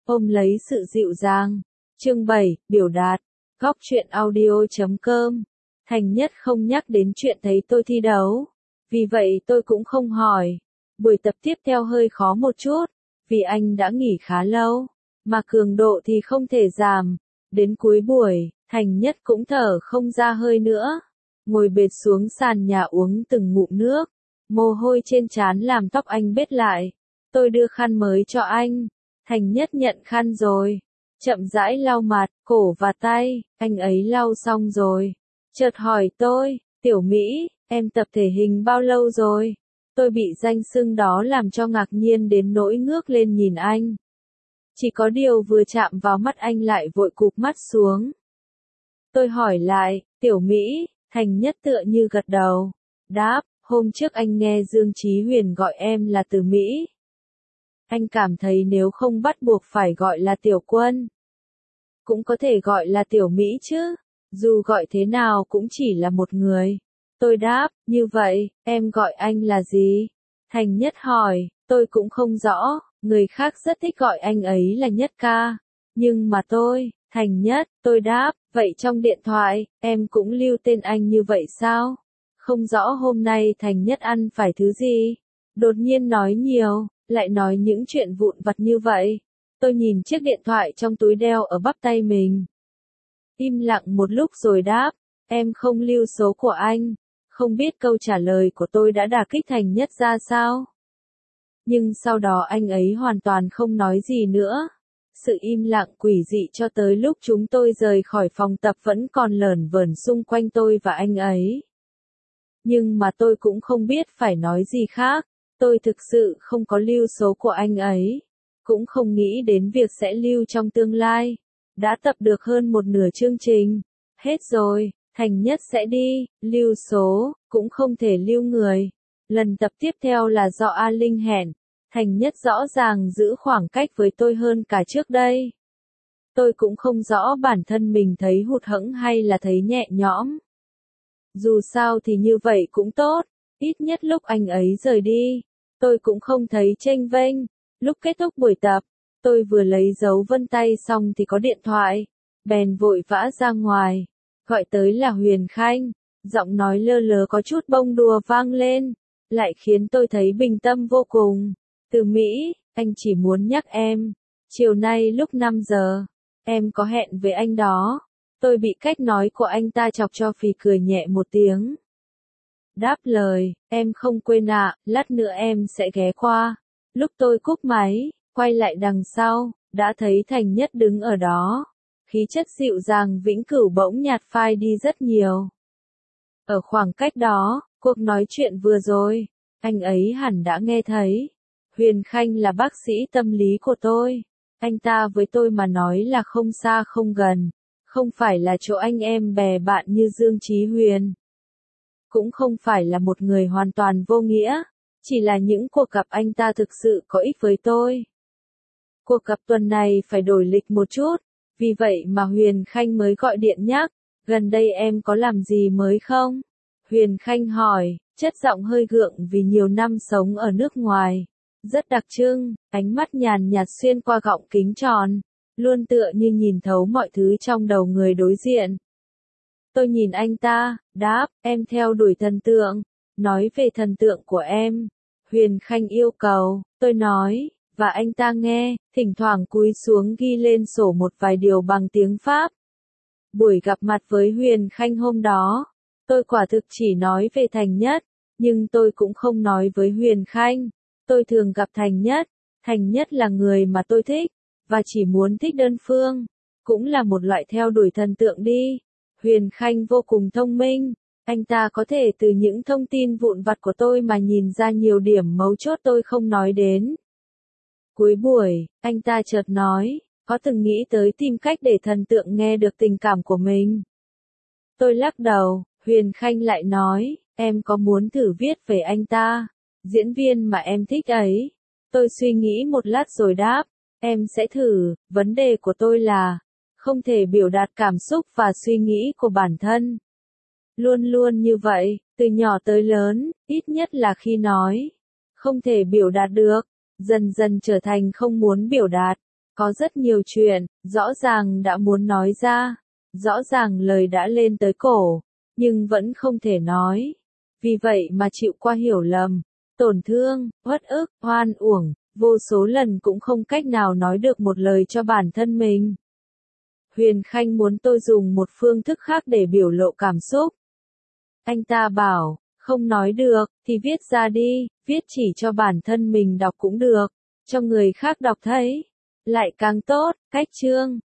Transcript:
ôm lấy sự dịu dàng. Chương 7, biểu đạt. Góc truyện audio.com. Thành Nhất không nhắc đến chuyện thấy tôi thi đấu. Vì vậy tôi cũng không hỏi. Buổi tập tiếp theo hơi khó một chút, vì anh đã nghỉ khá lâu, mà cường độ thì không thể giảm. Đến cuối buổi, Thành Nhất cũng thở không ra hơi nữa. Ngồi bệt xuống sàn nhà uống từng ngụm nước. Mồ hôi trên trán làm tóc anh bết lại. Tôi đưa khăn mới cho anh. Thành Nhất nhận khăn rồi. Chậm rãi lau mặt, cổ và tay. Anh ấy lau xong rồi. Chợt hỏi tôi, Tiểu Mỹ, em tập thể hình bao lâu rồi? Tôi bị danh xưng đó làm cho ngạc nhiên đến nỗi ngước lên nhìn anh. Chỉ có điều vừa chạm vào mắt anh lại vội cụp mắt xuống. Tôi hỏi lại, Tiểu Mỹ, Thành Nhất tựa như gật đầu. Đáp, hôm trước anh nghe Dương Chí Huyền gọi em là Từ Mỹ. Anh cảm thấy nếu không bắt buộc phải gọi là Tiểu Quân, cũng có thể gọi là Tiểu Mỹ chứ, dù gọi thế nào cũng chỉ là một người. Tôi đáp, như vậy, em gọi anh là gì? Thành Nhất hỏi, tôi cũng không rõ, người khác rất thích gọi anh ấy là Nhất ca. Nhưng mà tôi, Thành Nhất, tôi đáp, vậy trong điện thoại, em cũng lưu tên anh như vậy sao? Không rõ hôm nay Thành Nhất ăn phải thứ gì? Đột nhiên nói nhiều, lại nói những chuyện vụn vặt như vậy. Tôi nhìn chiếc điện thoại trong túi đeo ở bắp tay mình. Im lặng một lúc rồi đáp, em không lưu số của anh. Không biết câu trả lời của tôi đã đả kích Thành Nhất ra sao? Nhưng sau đó anh ấy hoàn toàn không nói gì nữa. Sự im lặng quỷ dị cho tới lúc chúng tôi rời khỏi phòng tập vẫn còn lởn vởn xung quanh tôi và anh ấy. Nhưng mà tôi cũng không biết phải nói gì khác. Tôi thực sự không có lưu số của anh ấy. Cũng không nghĩ đến việc sẽ lưu trong tương lai. Đã tập được hơn một nửa chương trình. Hết rồi, Thành Nhất sẽ đi, lưu số, cũng không thể lưu người. Lần tập tiếp theo là do A Linh hẹn. Thành Nhất rõ ràng giữ khoảng cách với tôi hơn cả trước đây. Tôi cũng không rõ bản thân mình thấy hụt hẫng hay là thấy nhẹ nhõm. Dù sao thì như vậy cũng tốt, ít nhất lúc anh ấy rời đi, tôi cũng không thấy chênh vênh. Lúc kết thúc buổi tập, tôi vừa lấy dấu vân tay xong thì có điện thoại, bèn vội vã ra ngoài, gọi tới là Huyền Khanh, giọng nói lơ lớ có chút bông đùa vang lên, lại khiến tôi thấy bình tâm vô cùng. Từ Mỹ, anh chỉ muốn nhắc em, chiều nay lúc 5 giờ, em có hẹn với anh đó. Tôi bị cách nói của anh ta chọc cho phì cười nhẹ một tiếng. Đáp lời, em không quên ạ, lát nữa em sẽ ghé qua. Lúc tôi cúp máy, quay lại đằng sau, đã thấy Thành Nhất đứng ở đó. Khí chất dịu dàng vĩnh cửu bỗng nhạt phai đi rất nhiều. Ở khoảng cách đó, cuộc nói chuyện vừa rồi, anh ấy hẳn đã nghe thấy. Huyền Khanh là bác sĩ tâm lý của tôi. Anh ta với tôi mà nói là không xa không gần. Không phải là chỗ anh em bè bạn như Dương Chí Huyền. Cũng không phải là một người hoàn toàn vô nghĩa. Chỉ là những cuộc gặp anh ta thực sự có ích với tôi. Cuộc gặp tuần này phải đổi lịch một chút. Vì vậy mà Huyền Khanh mới gọi điện nhắc. Gần đây em có làm gì mới không? Huyền Khanh hỏi, chất giọng hơi gượng vì nhiều năm sống ở nước ngoài. Rất đặc trưng, ánh mắt nhàn nhạt xuyên qua gọng kính tròn. Luôn tựa như nhìn thấu mọi thứ trong đầu người đối diện. Tôi nhìn anh ta, đáp, em theo đuổi thần tượng. Nói về thần tượng của em. Huyền Khanh yêu cầu, tôi nói, và anh ta nghe, thỉnh thoảng cúi xuống ghi lên sổ một vài điều bằng tiếng Pháp. Buổi gặp mặt với Huyền Khanh hôm đó, tôi quả thực chỉ nói về Thành Nhất, nhưng tôi cũng không nói với Huyền Khanh. Tôi thường gặp Thành Nhất là người mà tôi thích, và chỉ muốn thích đơn phương, cũng là một loại theo đuổi thần tượng đi. Huyền Khanh vô cùng thông minh, anh ta có thể từ những thông tin vụn vặt của tôi mà nhìn ra nhiều điểm mấu chốt tôi không nói đến. Cuối buổi, anh ta chợt nói, có từng nghĩ tới tìm cách để thần tượng nghe được tình cảm của mình. Tôi lắc đầu, Huyền Khanh lại nói, em có muốn thử viết về anh ta, diễn viên mà em thích ấy. Tôi suy nghĩ một lát rồi đáp, em sẽ thử, vấn đề của tôi là, không thể biểu đạt cảm xúc và suy nghĩ của bản thân. Luôn luôn như vậy, từ nhỏ tới lớn, ít nhất là khi nói, không thể biểu đạt được, dần dần trở thành không muốn biểu đạt. Có rất nhiều chuyện, rõ ràng đã muốn nói ra, rõ ràng lời đã lên tới cổ, nhưng vẫn không thể nói. Vì vậy mà chịu qua hiểu lầm, tổn thương, uất ức, oan uổng, vô số lần cũng không cách nào nói được một lời cho bản thân mình. Huyền Khanh muốn tôi dùng một phương thức khác để biểu lộ cảm xúc. Anh ta bảo, không nói được, thì viết ra đi, viết chỉ cho bản thân mình đọc cũng được, cho người khác đọc thấy, lại càng tốt, cách chương.